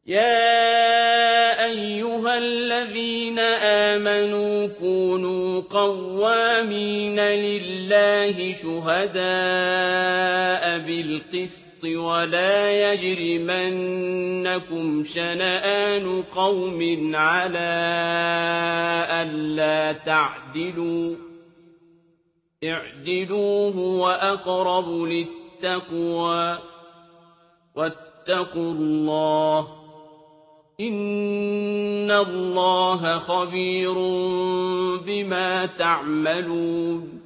يَا أَيُّهَا الَّذِينَ آمَنُوا كُونُوا قَوَّامِينَ لِلَّهِ شُهَدَاءَ بِالْقِسْطِ وَلَا يَجْرِمَنَّكُمْ شَنَآنُ قَوْمٍ عَلَىٰ أَلَّا تَعْدِلُوا ۚ اعْدِلُوا هُوَ أَقْرَبُ لِلتَّقْوَىٰ ۖ وَاتَّقُوا اللَّهَ ۚ إِنَّ اللَّهَ خَبِيرٌ بِمَا تَعْمَلُونَ